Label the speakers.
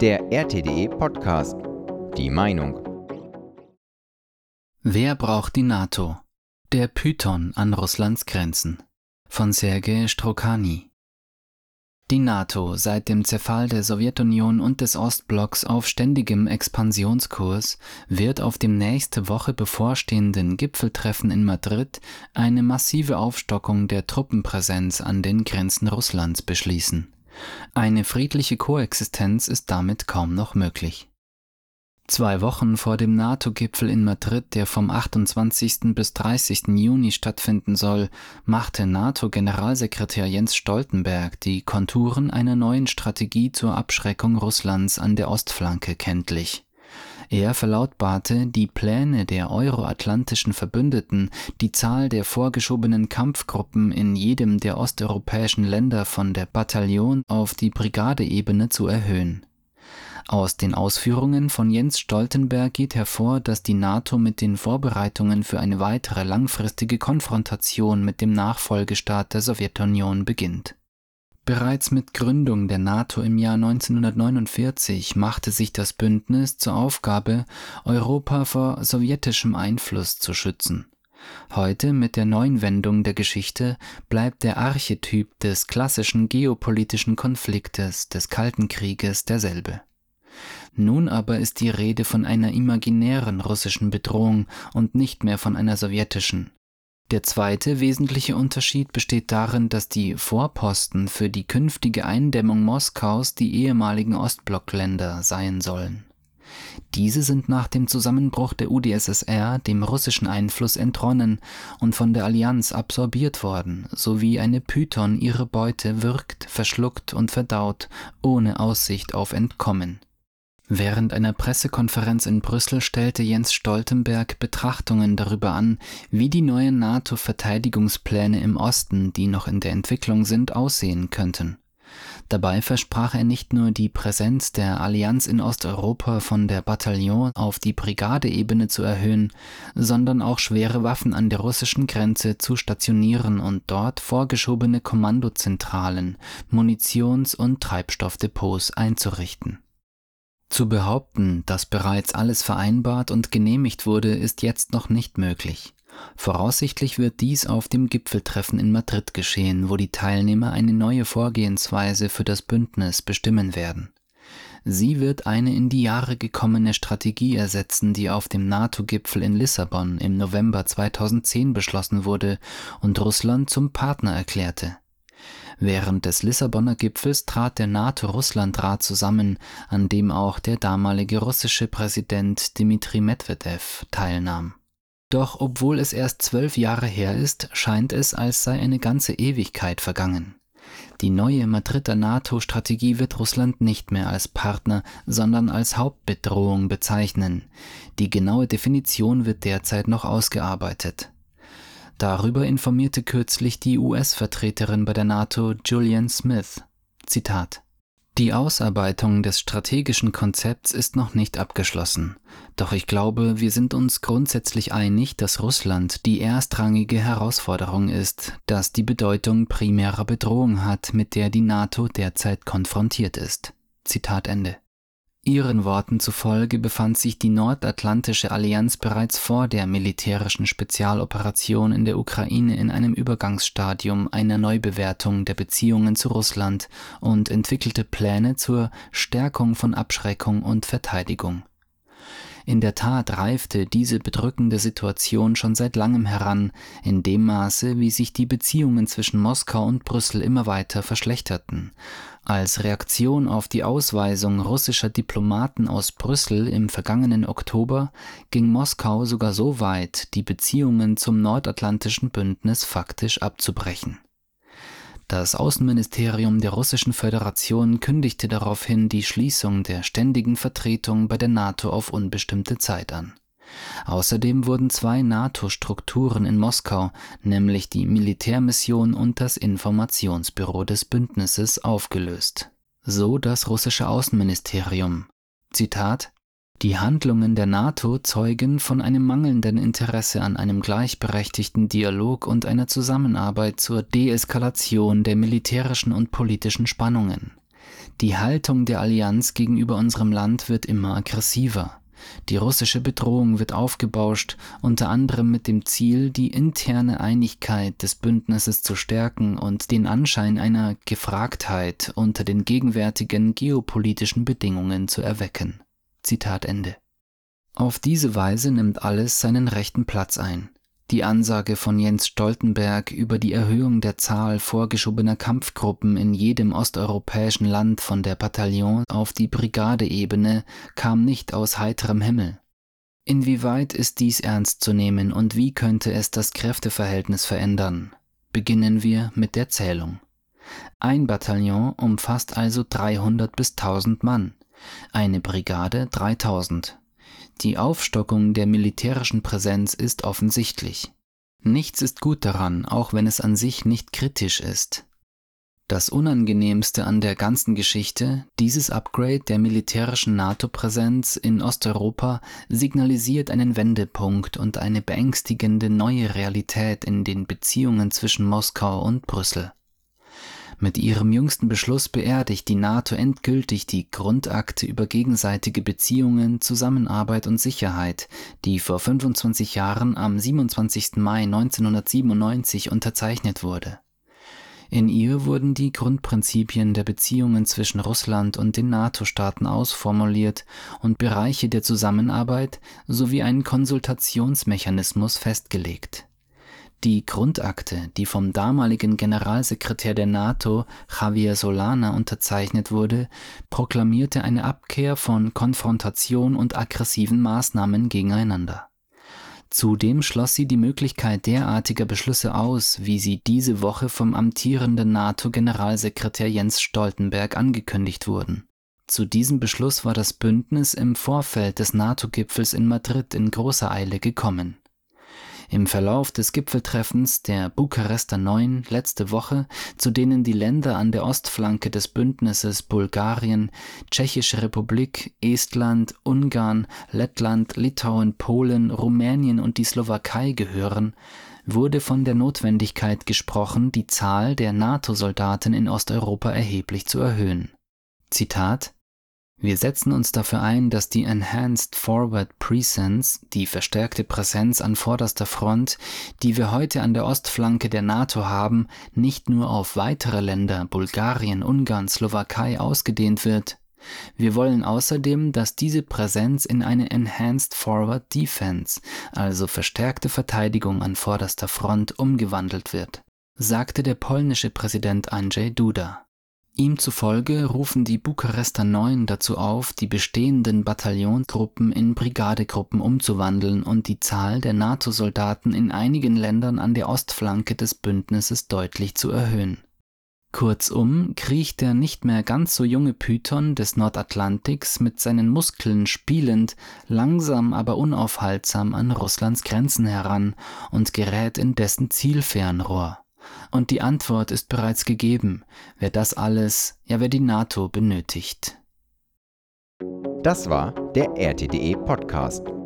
Speaker 1: Der RTDE Podcast. Die Meinung.
Speaker 2: Wer braucht die NATO? Der Python an Russlands Grenzen. Von Sergej Strokhani. Die NATO, seit dem Zerfall der Sowjetunion und des Ostblocks auf ständigem Expansionskurs, wird auf dem nächste Woche bevorstehenden Gipfeltreffen in Madrid eine massive Aufstockung der Truppenpräsenz an den Grenzen Russlands beschließen. Eine friedliche Koexistenz ist damit kaum noch möglich. 2 Wochen vor dem NATO-Gipfel in Madrid, der vom 28. bis 30. Juni stattfinden soll, machte NATO-Generalsekretär Jens Stoltenberg die Konturen einer neuen Strategie zur Abschreckung Russlands an der Ostflanke kenntlich. Er verlautbarte, die Pläne der euroatlantischen Verbündeten, die Zahl der vorgeschobenen Kampfgruppen in jedem der osteuropäischen Länder von der Bataillon- auf die Brigadeebene zu erhöhen. Aus den Ausführungen von Jens Stoltenberg geht hervor, dass die NATO mit den Vorbereitungen für eine weitere langfristige Konfrontation mit dem Nachfolgestaat der Sowjetunion beginnt. Bereits mit Gründung der NATO im Jahr 1949 machte sich das Bündnis zur Aufgabe, Europa vor sowjetischem Einfluss zu schützen. Heute, mit der neuen Wendung der Geschichte, bleibt der Archetyp des klassischen geopolitischen Konfliktes des Kalten Krieges derselbe. Nun aber ist die Rede von einer imaginären russischen Bedrohung und nicht mehr von einer sowjetischen. Der zweite wesentliche Unterschied besteht darin, dass die Vorposten für die künftige Eindämmung Moskaus die ehemaligen Ostblockländer sein sollen. Diese sind nach dem Zusammenbruch der UdSSR dem russischen Einfluss entronnen und von der Allianz absorbiert worden, sowie eine Python ihre Beute würgt, verschluckt und verdaut, ohne Aussicht auf Entkommen. Während einer Pressekonferenz in Brüssel stellte Jens Stoltenberg Betrachtungen darüber an, wie die neuen NATO-Verteidigungspläne im Osten, die noch in der Entwicklung sind, aussehen könnten. Dabei versprach er nicht nur die Präsenz der Allianz in Osteuropa von der Bataillon auf die Brigadeebene zu erhöhen, sondern auch schwere Waffen an der russischen Grenze zu stationieren und dort vorgeschobene Kommandozentralen, Munitions- und Treibstoffdepots einzurichten. Zu behaupten, dass bereits alles vereinbart und genehmigt wurde, ist jetzt noch nicht möglich. Voraussichtlich wird dies auf dem Gipfeltreffen in Madrid geschehen, wo die Teilnehmer eine neue Vorgehensweise für das Bündnis bestimmen werden. Sie wird eine in die Jahre gekommene Strategie ersetzen, die auf dem NATO-Gipfel in Lissabon im November 2010 beschlossen wurde und Russland zum Partner erklärte. Während des Lissabonner Gipfels trat der NATO-Russland-Rat zusammen, an dem auch der damalige russische Präsident Dmitri Medwedew teilnahm. Doch obwohl es erst 12 Jahre her ist, scheint es, als sei eine ganze Ewigkeit vergangen. Die neue Madrider NATO-Strategie wird Russland nicht mehr als Partner, sondern als Hauptbedrohung bezeichnen. Die genaue Definition wird derzeit noch ausgearbeitet. Darüber informierte kürzlich die US-Vertreterin bei der NATO, Julian Smith. Zitat: Die Ausarbeitung des strategischen Konzepts ist noch nicht abgeschlossen. Doch ich glaube, wir sind uns grundsätzlich einig, dass Russland die erstrangige Herausforderung ist, das die Bedeutung primärer Bedrohung hat, mit der die NATO derzeit konfrontiert ist. Zitat Ende. Ihren Worten zufolge befand sich die Nordatlantische Allianz bereits vor der militärischen Spezialoperation in der Ukraine in einem Übergangsstadium einer Neubewertung der Beziehungen zu Russland und entwickelte Pläne zur Stärkung von Abschreckung und Verteidigung. In der Tat reifte diese bedrückende Situation schon seit langem heran, in dem Maße, wie sich die Beziehungen zwischen Moskau und Brüssel immer weiter verschlechterten. Als Reaktion auf die Ausweisung russischer Diplomaten aus Brüssel im vergangenen Oktober ging Moskau sogar so weit, die Beziehungen zum Nordatlantischen Bündnis faktisch abzubrechen. Das Außenministerium der Russischen Föderation kündigte daraufhin die Schließung der ständigen Vertretung bei der NATO auf unbestimmte Zeit an. Außerdem wurden 2 NATO-Strukturen in Moskau, nämlich die Militärmission und das Informationsbüro des Bündnisses, aufgelöst. So das russische Außenministerium. Zitat: Die Handlungen der NATO zeugen von einem mangelnden Interesse an einem gleichberechtigten Dialog und einer Zusammenarbeit zur Deeskalation der militärischen und politischen Spannungen. Die Haltung der Allianz gegenüber unserem Land wird immer aggressiver. Die russische Bedrohung wird aufgebauscht, unter anderem mit dem Ziel, die interne Einigkeit des Bündnisses zu stärken und den Anschein einer Gefragtheit unter den gegenwärtigen geopolitischen Bedingungen zu erwecken. Zitat Ende. Auf diese Weise nimmt alles seinen rechten Platz ein. Die Ansage von Jens Stoltenberg über die Erhöhung der Zahl vorgeschobener Kampfgruppen in jedem osteuropäischen Land von der Bataillon- auf die Brigadeebene kam nicht aus heiterem Himmel. Inwieweit ist dies ernst zu nehmen und wie könnte es das Kräfteverhältnis verändern? Beginnen wir mit der Zählung. Ein Bataillon umfasst also 300 bis 1000 Mann, eine Brigade 3000. Die Aufstockung der militärischen Präsenz ist offensichtlich. Nichts ist gut daran, auch wenn es an sich nicht kritisch ist. Das Unangenehmste an der ganzen Geschichte, dieses Upgrade der militärischen NATO-Präsenz in Osteuropa signalisiert einen Wendepunkt und eine beängstigende neue Realität in den Beziehungen zwischen Moskau und Brüssel. Mit ihrem jüngsten Beschluss beerdigt die NATO endgültig die Grundakte über gegenseitige Beziehungen, Zusammenarbeit und Sicherheit, die vor 25 Jahren am 27. Mai 1997 unterzeichnet wurde. In ihr wurden die Grundprinzipien der Beziehungen zwischen Russland und den NATO-Staaten ausformuliert und Bereiche der Zusammenarbeit sowie ein Konsultationsmechanismus festgelegt. Die Grundakte, die vom damaligen Generalsekretär der NATO, Javier Solana, unterzeichnet wurde, proklamierte eine Abkehr von Konfrontation und aggressiven Maßnahmen gegeneinander. Zudem schloss sie die Möglichkeit derartiger Beschlüsse aus, wie sie diese Woche vom amtierenden NATO-Generalsekretär Jens Stoltenberg angekündigt wurden. Zu diesem Beschluss war das Bündnis im Vorfeld des NATO-Gipfels in Madrid in großer Eile gekommen. Im Verlauf des Gipfeltreffens der Bukarester Neun letzte Woche, zu denen die Länder an der Ostflanke des Bündnisses Bulgarien, Tschechische Republik, Estland, Ungarn, Lettland, Litauen, Polen, Rumänien und die Slowakei gehören, wurde von der Notwendigkeit gesprochen, die Zahl der NATO-Soldaten in Osteuropa erheblich zu erhöhen. Zitat: Wir setzen uns dafür ein, dass die Enhanced Forward Presence, die verstärkte Präsenz an vorderster Front, die wir heute an der Ostflanke der NATO haben, nicht nur auf weitere Länder, Bulgarien, Ungarn, Slowakei ausgedehnt wird. Wir wollen außerdem, dass diese Präsenz in eine Enhanced Forward Defense, also verstärkte Verteidigung an vorderster Front, umgewandelt wird, sagte der polnische Präsident Andrzej Duda. Ihm zufolge rufen die Bukarester Neun dazu auf, die bestehenden Bataillonsgruppen in Brigadegruppen umzuwandeln und die Zahl der NATO-Soldaten in einigen Ländern an der Ostflanke des Bündnisses deutlich zu erhöhen. Kurzum kriecht der nicht mehr ganz so junge Python des Nordatlantiks mit seinen Muskeln spielend, langsam aber unaufhaltsam an Russlands Grenzen heran und gerät in dessen Zielfernrohr. Und die Antwort ist bereits gegeben, wer das alles, wer die NATO benötigt.
Speaker 1: Das war der RTDE Podcast.